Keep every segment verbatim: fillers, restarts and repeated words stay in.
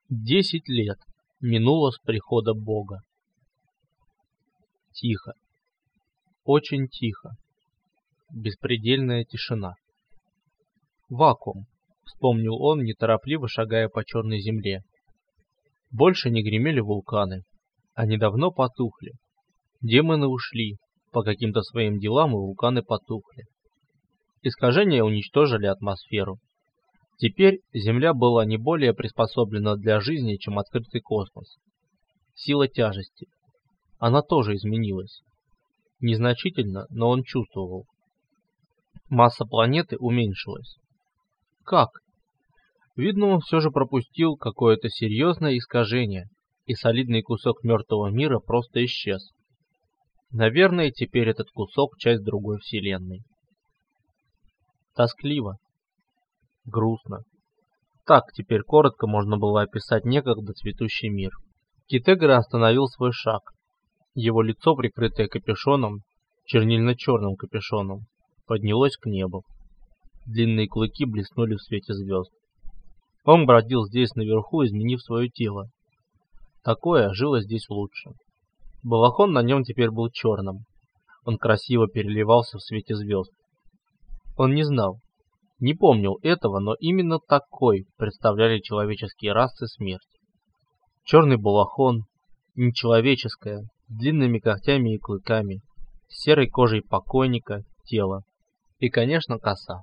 Десять лет минуло с прихода Бога. Тихо, очень тихо, беспредельная тишина. Вакуум, вспомнил он, неторопливо шагая по черной земле. Больше не гремели вулканы, они давно потухли. Демоны ушли, по каким-то своим делам и вулканы потухли. Искажения уничтожили атмосферу. Теперь Земля была не более приспособлена для жизни, чем открытый космос. Сила тяжести. Она тоже изменилась. Незначительно, но он чувствовал. Масса планеты уменьшилась. Как? Видно, он все же пропустил какое-то серьезное искажение, и солидный кусок мертвого мира просто исчез. Наверное, теперь этот кусок — часть другой вселенной. Тоскливо. Грустно. Так теперь коротко можно было описать некогда цветущий мир. Китегра остановил свой шаг. Его лицо, прикрытое капюшоном, чернильно-черным капюшоном, поднялось к небу. Длинные клыки блеснули в свете звезд. Он бродил здесь наверху, изменив свое тело. Такое жило здесь лучше. Балахон на нем теперь был черным. Он красиво переливался в свете звезд. Он не знал, не помнил этого, но именно такой представляли человеческие расы смерть. Черный балахон, нечеловеческое, с длинными когтями и клыками, с серой кожей покойника, тело и, конечно, коса.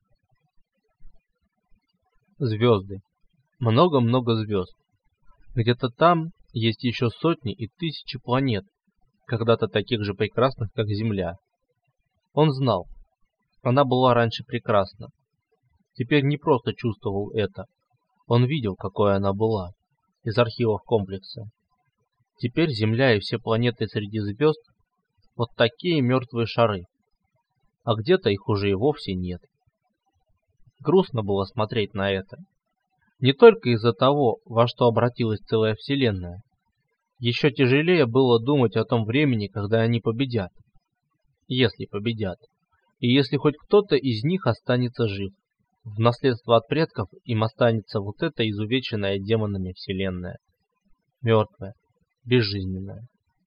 Звезды. Много-много звезд. Где-то там есть еще сотни и тысячи планет, когда-то таких же прекрасных, как Земля. Он знал, она была раньше прекрасна. Теперь не просто чувствовал это. Он видел, какой она была, из архивов комплекса. Теперь Земля и все планеты среди звезд — вот такие мертвые шары. А где-то их уже и вовсе нет. Грустно было смотреть на это. Не только из-за того, во что обратилась целая Вселенная. Еще тяжелее было думать о том времени, когда они победят. Если победят. И если хоть кто-то из них останется жив. В наследство от предков им останется вот эта изувеченная демонами Вселенная. Мертвая, безжизненная.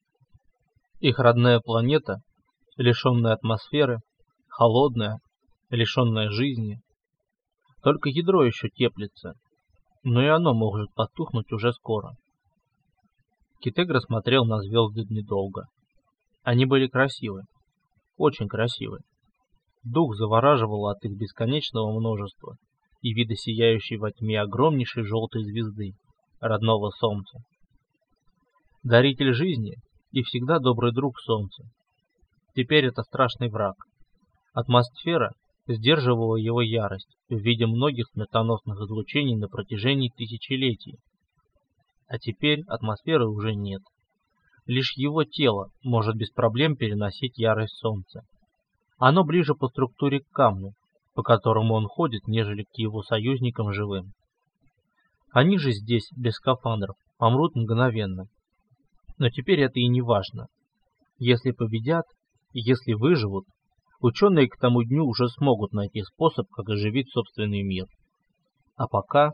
Их родная планета, лишенная атмосферы, холодная, лишенная жизни. Только ядро еще теплится, но и оно может потухнуть уже скоро. Китегра смотрел на звезды недолго. Они были красивы, очень красивы. Дух завораживал от их бесконечного множества и вида сияющей во тьме огромнейшей желтой звезды, родного Солнца. Даритель жизни и всегда добрый друг Солнца. Теперь это страшный враг. Атмосфера сдерживала его ярость в виде многих смертоносных излучений на протяжении тысячелетий. А теперь атмосферы уже нет. Лишь его тело может без проблем переносить ярость Солнца. Оно ближе по структуре к камню, по которому он ходит, нежели к его союзникам живым. Они же здесь, без скафандров, помрут мгновенно. Но теперь это и не важно. Если победят, если выживут, ученые к тому дню уже смогут найти способ, как оживить собственный мир. А пока...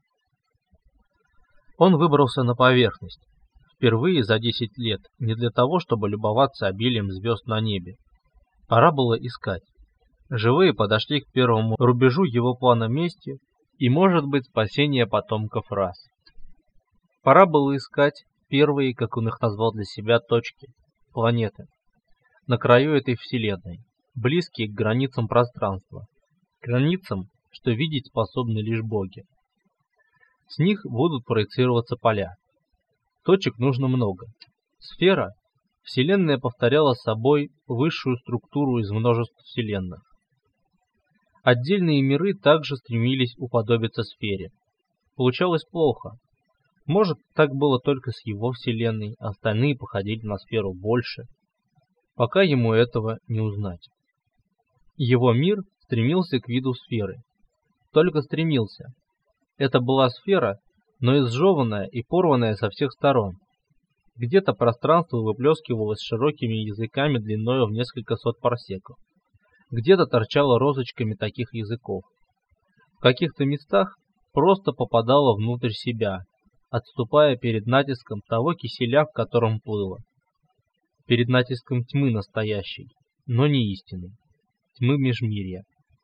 Он выбрался на поверхность. Впервые за десять лет, не для того, чтобы любоваться обилием звезд на небе. Пора было искать. Живые подошли к первому рубежу его плана мести и, может быть, спасения потомков рас. Пора было искать первые, как он их назвал для себя, точки, планеты, на краю этой вселенной, близкие к границам пространства, границам, что видеть способны лишь боги. С них будут проецироваться поля. Точек нужно много. Сфера — Вселенная повторяла собой высшую структуру из множества вселенных. Отдельные миры также стремились уподобиться сфере. Получалось плохо. Может, так было только с его вселенной, а остальные походили на сферу больше. Пока ему этого не узнать. Его мир стремился к виду сферы. Только стремился. Это была сфера, но изжеванная и порванная со всех сторон. Где-то пространство выплескивалось широкими языками длиной в несколько сот парсеков. Где-то торчало розочками таких языков. В каких-то местах просто попадало внутрь себя, отступая перед натиском того киселя, в котором плыло. Перед натиском тьмы настоящей, но не истинной, тьмы межмирья.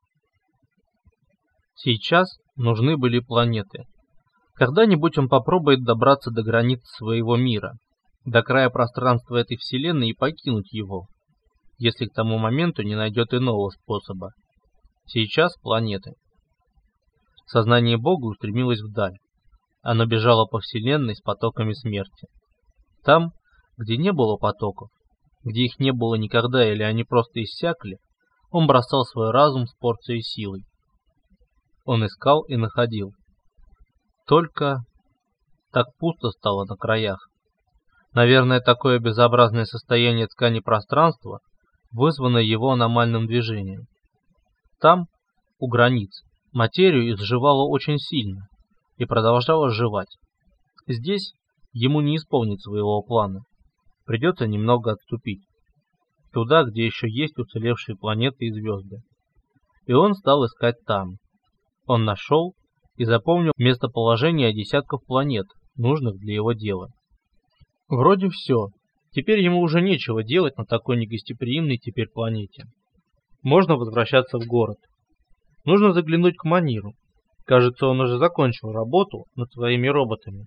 Сейчас нужны были планеты. Когда-нибудь он попробует добраться до границ своего мира, до края пространства этой вселенной и покинуть его, если к тому моменту не найдет иного способа. Сейчас планеты. Сознание Бога устремилось вдаль. Оно бежало по вселенной с потоками смерти. Там, где не было потоков, где их не было никогда или они просто иссякли, он бросал свой разум с порцией силы. Он искал и находил. Только так пусто стало на краях. Наверное, такое безобразное состояние ткани пространства вызвано его аномальным движением. Там, у границ, материю изживало очень сильно и продолжало сживать. Здесь ему не исполнить своего плана. Придется немного отступить. Туда, где еще есть уцелевшие планеты и звезды. И он стал искать там. Он нашел и запомнил местоположение десятков планет, нужных для его дела. Вроде все. Теперь ему уже нечего делать на такой негостеприимной теперь планете. Можно возвращаться в город. Нужно заглянуть к Маниру. Кажется, он уже закончил работу над своими роботами.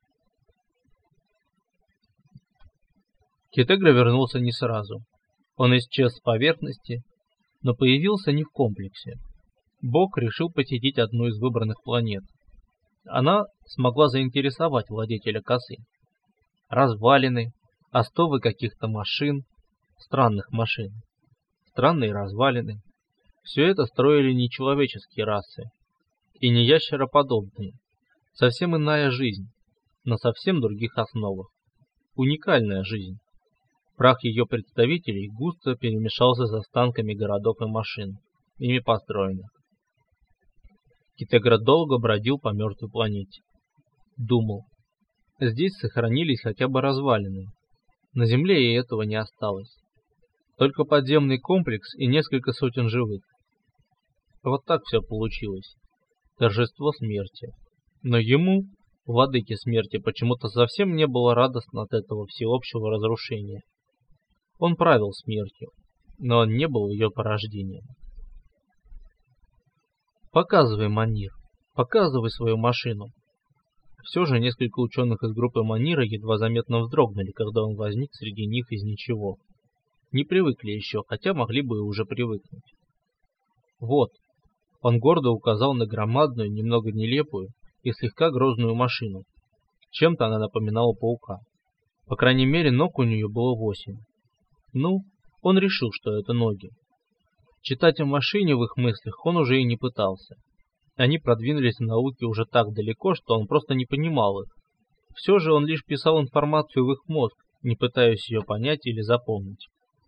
Китегра вернулся не сразу. Он исчез с поверхности, но появился не в комплексе. Бог решил посетить одну из выбранных планет. Она смогла заинтересовать владетеля косы. Развалины, остовы каких-то машин, странных машин, странные развалины. Все это строили не человеческие расы и не ящероподобные. Совсем иная жизнь, на совсем других основах. Уникальная жизнь. Прах ее представителей густо перемешался с останками городов и машин, ими построенных. Китегра долго бродил по мертвой планете. Думал, здесь сохранились хотя бы развалины. На Земле и этого не осталось. Только подземный комплекс и несколько сотен живых. Вот так все получилось. Торжество смерти. Но ему, владыке смерти, почему-то совсем не было радостно от этого всеобщего разрушения. Он правил смертью, но он не был ее порождением. «Показывай, Манир, показывай свою машину». Все же несколько ученых из группы Манира едва заметно вздрогнули, когда он возник среди них из ничего. Не привыкли еще, хотя могли бы и уже привыкнуть. Вот, он гордо указал на громадную, немного нелепую и слегка грозную машину. Чем-то она напоминала паука. По крайней мере, ног у нее было восемь. Ну, он решил, что это ноги. Читать о машине в их мыслях он уже и не пытался. Они продвинулись в науке уже так далеко, что он просто не понимал их. Все же он лишь писал информацию в их мозг, не пытаясь ее понять или запомнить.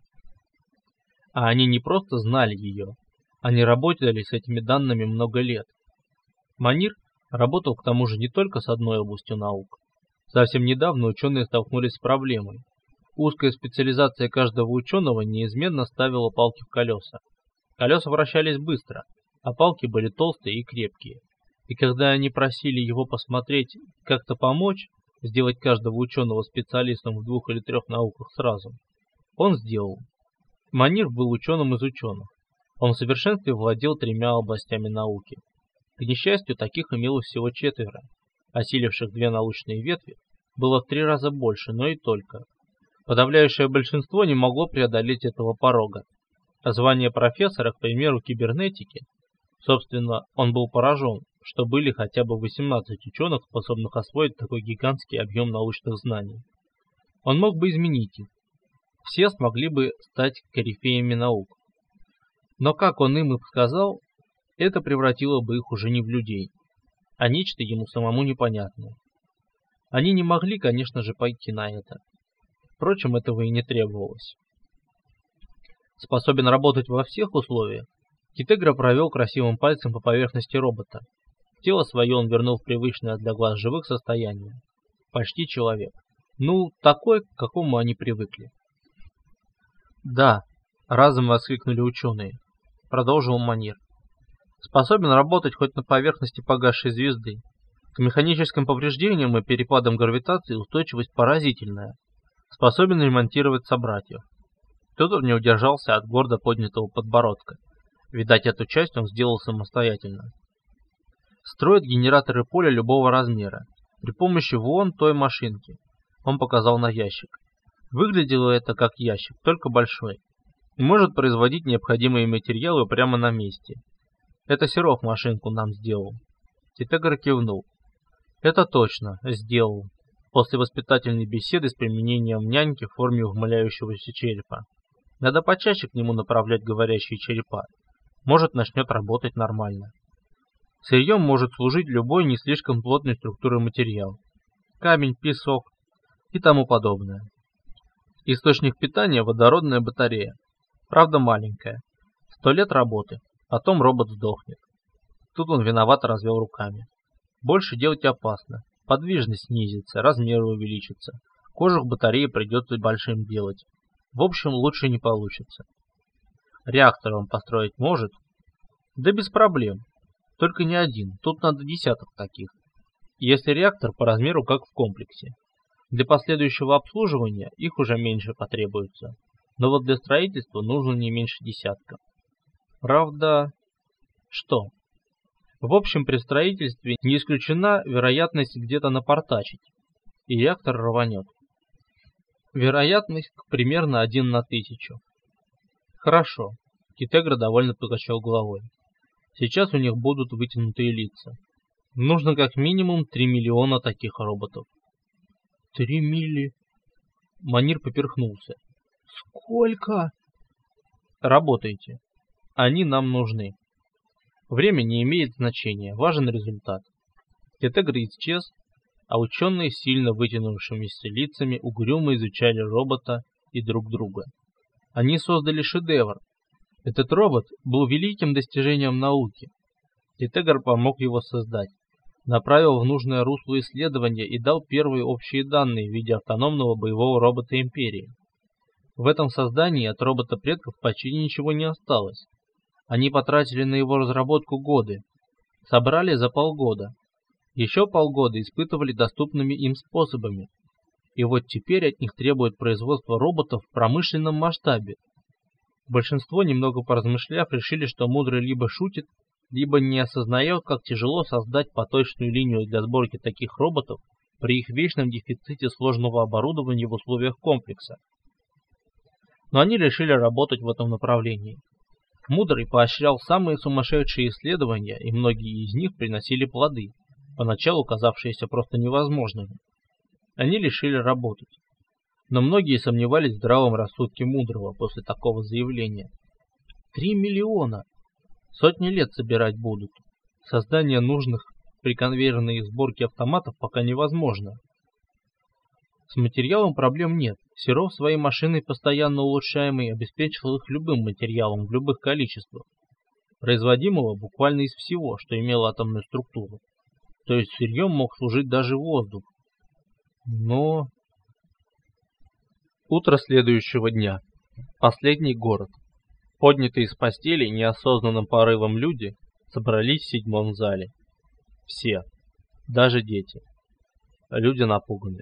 А они не просто знали ее, они работали с этими данными много лет. Манир работал к тому же не только с одной областью наук. Совсем недавно ученые столкнулись с проблемой. Узкая специализация каждого ученого неизменно ставила палки в колеса. Колеса вращались быстро, а палки были толстые и крепкие. И когда они просили его посмотреть, как-то помочь, сделать каждого ученого специалистом в двух или трех науках сразу, он сделал. Манир был ученым из ученых. Он в совершенстве владел тремя областями науки. К несчастью, таких имелось всего четверо. Осиливших две научные ветви было в три раза больше, но и только. Подавляющее большинство не могло преодолеть этого порога. А звание профессора, к примеру, кибернетики, собственно, он был поражен, что были хотя бы восемнадцать ученых, способных освоить такой гигантский объем научных знаний. Он мог бы изменить их. Все смогли бы стать корифеями наук. Но, как он им и сказал, это превратило бы их уже не в людей, а нечто ему самому непонятное. Они не могли, конечно же, пойти на это. Впрочем, этого и не требовалось. Способен работать во всех условиях, Китегра провел красивым пальцем по поверхности робота. Тело свое он вернул в привычное для глаз живых состояние. Почти человек. Ну, такой, к какому они привыкли. «Да», — разом воскликнули ученые. Продолжил Манир. «Способен работать хоть на поверхности погасшей звезды. К механическим повреждениям и перепадам гравитации устойчивость поразительная. Способен ремонтировать собратьев. Федор не удержался от гордо поднятого подбородка. Видать, эту часть он сделал самостоятельно. Строят генераторы поля любого размера. При помощи вон той машинки. Он показал на ящик. Выглядело это как ящик, только большой. И может производить необходимые материалы прямо на месте. Это Серов машинку нам сделал. Титегр кивнул. Это точно, сделал. После воспитательной беседы с применением няньки в форме ухмыляющегося черепа. Надо почаще к нему направлять говорящие черепа. Может, начнет работать нормально. Сырьем может служить любой не слишком плотной структуры материал. Камень, песок и тому подобное. Источник питания – водородная батарея. Правда маленькая. Сто лет работы, потом робот сдохнет. Тут он виновато развел руками. Больше делать опасно. Подвижность снизится, размеры увеличатся. Кожух батареи придется большим делать. В общем, лучше не получится. Реактор он построить может? Да без проблем. Только не один, тут надо десяток таких. Если реактор по размеру как в комплексе. Для последующего обслуживания их уже меньше потребуется. Но вот для строительства нужно не меньше десятка. Правда... Что? В общем, при строительстве не исключена вероятность где-то напортачить. И реактор рванет. Вероятность примерно один на тысячу. Хорошо. Титегр довольно покачал головой. Сейчас у них будут вытянутые лица. Нужно как минимум три миллиона таких роботов. Три милли... Манир поперхнулся. Сколько? Работайте. Они нам нужны. Время не имеет значения, важен результат. Титегр исчез, а ученые с сильно вытянувшимися лицами угрюмо изучали робота и друг друга. Они создали шедевр. Этот робот был великим достижением науки. Титегр помог его создать, направил в нужное русло исследования и дал первые общие данные в виде автономного боевого робота Империи. В этом создании от робота предков почти ничего не осталось. Они потратили на его разработку годы, собрали за полгода. Еще полгода испытывали доступными им способами. И вот теперь от них требуют производства роботов в промышленном масштабе. Большинство, немного поразмышляв, решили, что мудрый либо шутит, либо не осознает, как тяжело создать поточную линию для сборки таких роботов при их вечном дефиците сложного оборудования в условиях комплекса. Но они решили работать в этом направлении. Мудрый поощрял самые сумасшедшие исследования, и многие из них приносили плоды, поначалу казавшиеся просто невозможными. Они решили работать. Но многие сомневались в здравом рассудке Мудрого после такого заявления. Три миллиона! Сотни лет собирать будут. Создание нужных при конвейерной сборке автоматов пока невозможно. С материалом проблем нет. Серов своей машиной, постоянно улучшаемой, обеспечил их любым материалом в любых количествах. Производимого буквально из всего, что имело атомную структуру. То есть сырьем мог служить даже воздух. Но... Утро следующего дня. Последний город. Поднятые с постелей неосознанным порывом люди собрались в седьмом зале. Все. Даже дети. Люди напуганы.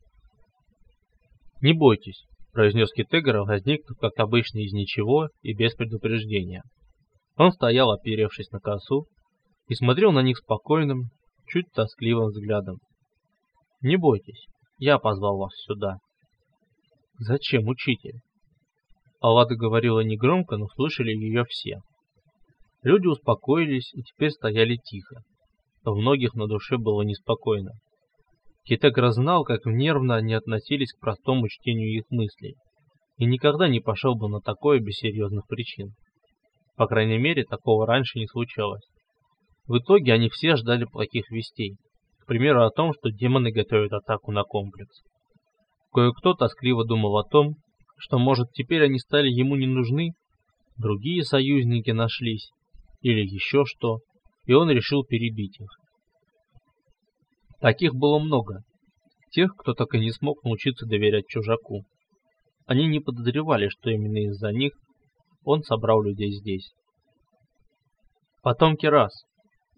«Не бойтесь», — произнес Титегр, возникнув, как обычно, из ничего и без предупреждения. Он стоял, оперевшись на косу, и смотрел на них спокойным, чуть тоскливым взглядом. «Не бойтесь, я позвал вас сюда». «Зачем, учитель?» Аллада говорила негромко, но слышали ее все. Люди успокоились и теперь стояли тихо. У многих на душе было неспокойно. Титегр знал, как нервно они относились к простому чтению их мыслей, и никогда не пошел бы на такое без серьезных причин. По крайней мере, такого раньше не случалось. В итоге они все ждали плохих вестей, к примеру о том, что демоны готовят атаку на комплекс. Кое-кто тоскливо думал о том, что, может, теперь они стали ему не нужны, другие союзники нашлись, или еще что, и он решил перебить их. Таких было много. Тех, кто так и не смог научиться доверять чужаку. Они не подозревали, что именно из-за них он собрал людей здесь. Потомки рас.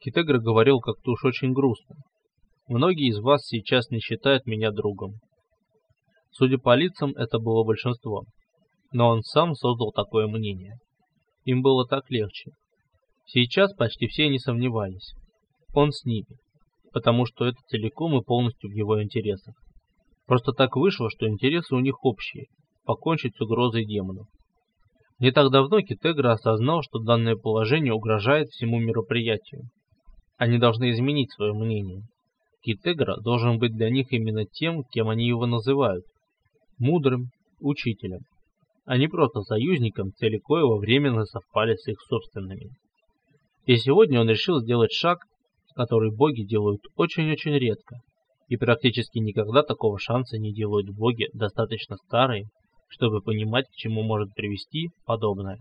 Китегра говорил как-то уж очень грустно. Многие из вас сейчас не считают меня другом. Судя по лицам, это было большинство. Но он сам создал такое мнение. Им было так легче. Сейчас почти все не сомневались. Он с ними, потому что это целиком и полностью в его интересах. Просто так вышло, что интересы у них общие – покончить с угрозой демонов. Не так давно Китегра осознал, что данное положение угрожает всему мероприятию. Они должны изменить свое мнение. Китегра должен быть для них именно тем, кем они его называют – мудрым учителем, а не просто союзником, цели коего временно совпали с их собственными. И сегодня он решил сделать шаг, который боги делают очень-очень редко, и практически никогда такого шанса не делают боги, достаточно старые, чтобы понимать, к чему может привести подобное.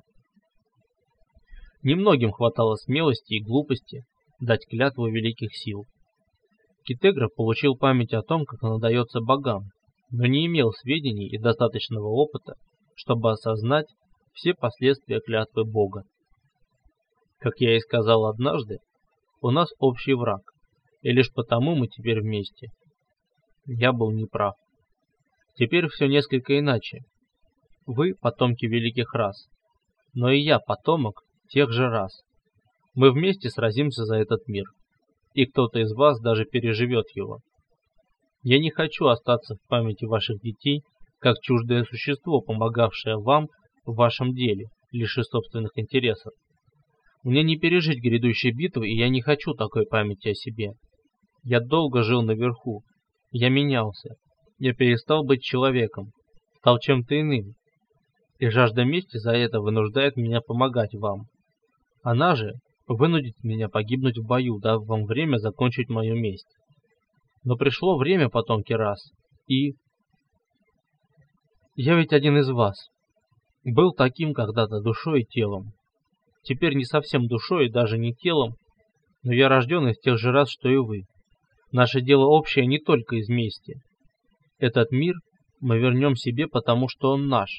Немногим хватало смелости и глупости дать клятву великих сил. Китегра получил память о том, как она дается богам, но не имел сведений и достаточного опыта, чтобы осознать все последствия клятвы бога. Как я и сказал однажды, у нас общий враг, и лишь потому мы теперь вместе. Я был неправ. Теперь все несколько иначе. Вы потомки великих рас, но и я потомок тех же рас. Мы вместе сразимся за этот мир, и кто-то из вас даже переживет его. Я не хочу остаться в памяти ваших детей, как чуждое существо, помогавшее вам в вашем деле, лишь из собственных интересов. Мне не пережить грядущей битвы, и я не хочу такой памяти о себе. Я долго жил наверху, я менялся, я перестал быть человеком, стал чем-то иным, и жажда мести за это вынуждает меня помогать вам. Она же вынудит меня погибнуть в бою, дав вам время закончить мою месть. Но пришло время, потомки рас, и... Я ведь один из вас. Был таким когда-то душой и телом. Теперь не совсем душой и даже не телом, но я рожден из тех же рас, что и вы. Наше дело общее не только из мести. Этот мир мы вернем себе, потому что он наш.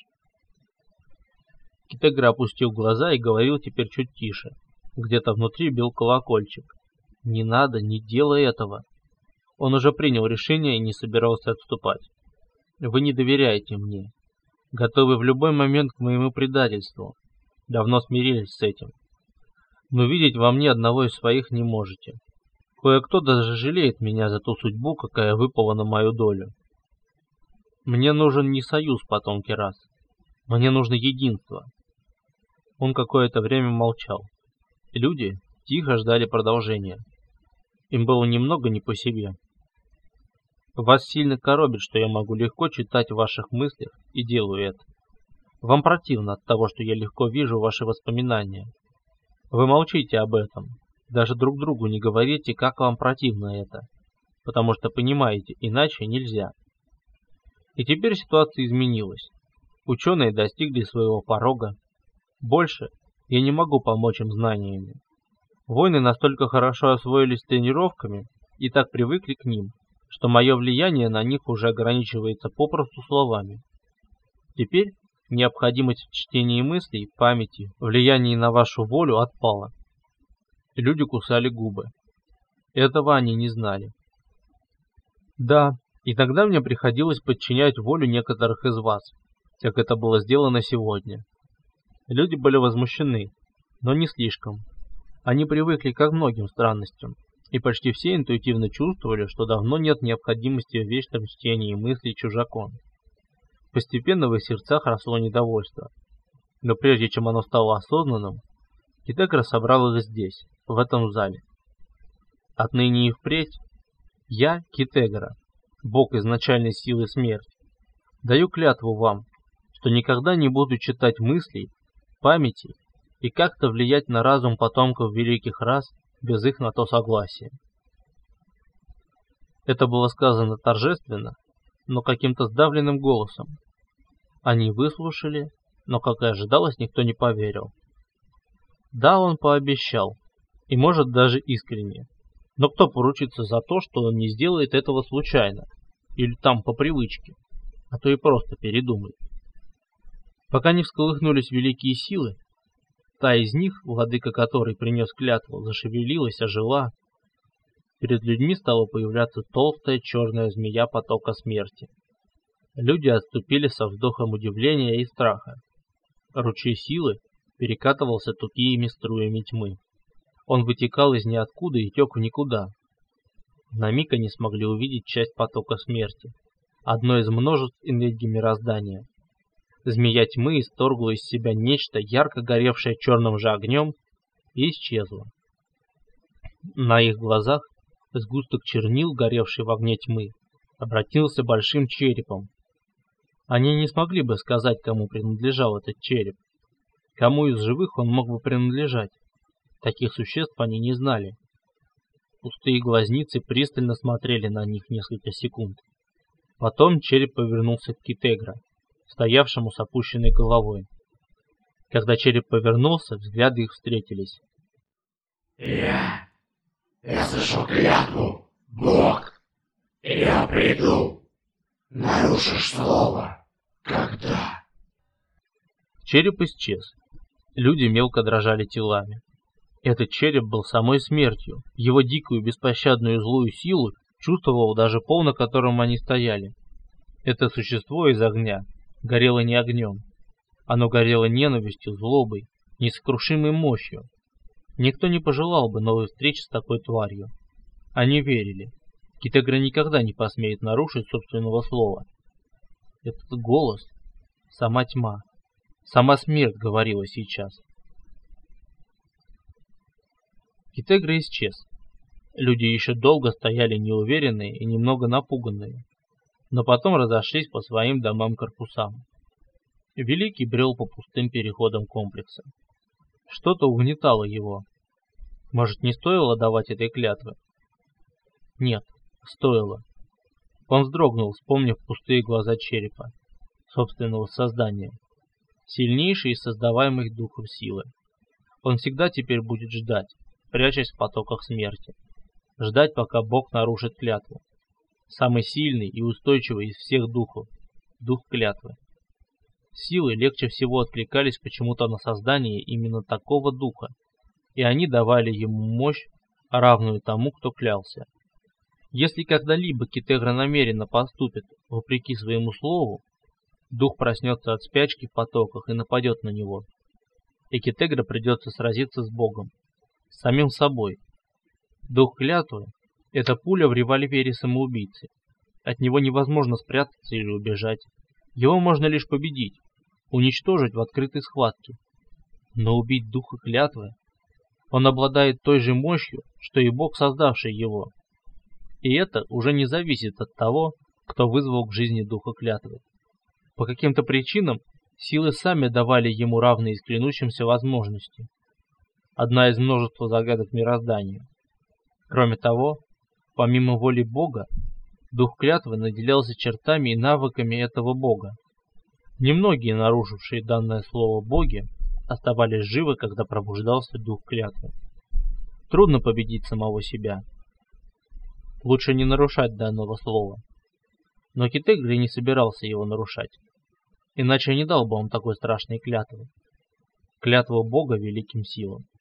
Китегра опустил глаза и говорил теперь чуть тише. Где-то внутри бил колокольчик. Не надо, не делай этого. Он уже принял решение и не собирался отступать. Вы не доверяете мне. Готовы в любой момент к моему предательству. Давно смирились с этим. Но видеть во мне одного из своих не можете. Кое-кто даже жалеет меня за ту судьбу, какая выпала на мою долю. Мне нужен не союз, потомки рас. Мне нужно единство. Он какое-то время молчал. Люди тихо ждали продолжения. Им было немного не по себе. Вас сильно коробит, что я могу легко читать в ваших мыслях и делаю это. Вам противно от того, что я легко вижу ваши воспоминания. Вы молчите об этом. Даже друг другу не говорите, как вам противно это. Потому что понимаете, иначе нельзя. И теперь ситуация изменилась. Ученые достигли своего порога. Больше я не могу помочь им знаниями. Воины настолько хорошо освоились тренировками и так привыкли к ним, что мое влияние на них уже ограничивается попросту словами. Теперь необходимость в чтении мыслей, памяти, влиянии на вашу волю отпала. Люди кусали губы. Этого они не знали. Да, и тогда мне приходилось подчинять волю некоторых из вас, как это было сделано сегодня. Люди были возмущены, но не слишком. Они привыкли ко многим странностям, и почти все интуитивно чувствовали, что давно нет необходимости в вечном чтении мыслей чужаком. Постепенно в их сердцах росло недовольство. Но прежде чем оно стало осознанным, Китегра собрал их здесь, в этом зале. Отныне и впредь я, Китегра, бог изначальной силы смерти, даю клятву вам, что никогда не буду читать мыслей, памяти и как-то влиять на разум потомков великих рас без их на то согласия. Это было сказано торжественно, но каким-то сдавленным голосом. Они выслушали, но, как и ожидалось, никто не поверил. Да, он пообещал, и может даже искренне, но кто поручится за то, что он не сделает этого случайно, или там по привычке, а то и просто передумает. Пока не всколыхнулись великие силы, Та из них, владыка которой принес клятву, зашевелилась, ожила. Перед людьми стала появляться толстая черная змея потока смерти. Люди отступили со вздохом удивления и страха. Ручей силы перекатывался тупыми струями тьмы. Он вытекал из ниоткуда и тек в никуда. На миг они смогли увидеть часть потока смерти, одно из множеств энергий мироздания. Змея тьмы исторгла из себя нечто, ярко горевшее черным же огнем, и исчезла. На их глазах сгусток чернил, горевший в огне тьмы, обратился большим черепом. Они не смогли бы сказать, кому принадлежал этот череп. Кому из живых он мог бы принадлежать? Таких существ они не знали. Пустые глазницы пристально смотрели на них несколько секунд. Потом череп повернулся к Китегра, стоявшему с опущенной головой. Когда череп повернулся, взгляды их встретились. «Я... я слышу клятву, Бог. Я приду. Нарушишь слово. Когда?» Череп исчез. Люди мелко дрожали телами. Этот череп был самой смертью. Его дикую, беспощадную злую силу чувствовал даже пол, на котором они стояли. Это существо из огня горело не огнем. Оно горело ненавистью, злобой, несокрушимой мощью. Никто не пожелал бы новой встречи с такой тварью. Они верили. Китегра никогда не посмеет нарушить собственного слова. Этот голос, сама тьма, сама смерть говорила сейчас. Китегра исчез. Люди еще долго стояли неуверенные и немного напуганные, но потом разошлись по своим домам-корпусам. Великий брел по пустым переходам комплекса. Что-то угнетало его. Может, не стоило давать этой клятвы? Нет, стоило. Он вздрогнул, вспомнив пустые глаза черепа, собственного создания, сильнейшей из создаваемых духов силы. Он всегда теперь будет ждать, прячась в потоках смерти. Ждать, пока Бог нарушит клятву. Самый сильный и устойчивый из всех духов. Дух клятвы. Силы легче всего откликались почему-то на создание именно такого духа, и они давали ему мощь, равную тому, кто клялся. Если когда-либо Китегра намеренно поступит вопреки своему слову, дух проснется от спячки в потоках и нападет на него. И Китегра придется сразиться с Богом, с самим собой. Дух клятвы — это пуля в револьвере самоубийцы. От него невозможно спрятаться или убежать. Его можно лишь победить, уничтожить в открытой схватке. Но убить духа клятвы, он обладает той же мощью, что и Бог, создавший его. И это уже не зависит от того, кто вызвал к жизни духа клятвы. По каким-то причинам силы сами давали ему равные с клянущимся возможности. Одна из множества загадок мироздания. Кроме того, помимо воли Бога, дух клятвы наделялся чертами и навыками этого Бога. Немногие, нарушившие данное слово боги, оставались живы, когда пробуждался дух клятвы. Трудно победить самого себя. Лучше не нарушать данного слова. Но Китегра не собирался его нарушать. Иначе не дал бы он такой страшной клятвы. Клятва Бога великим силам.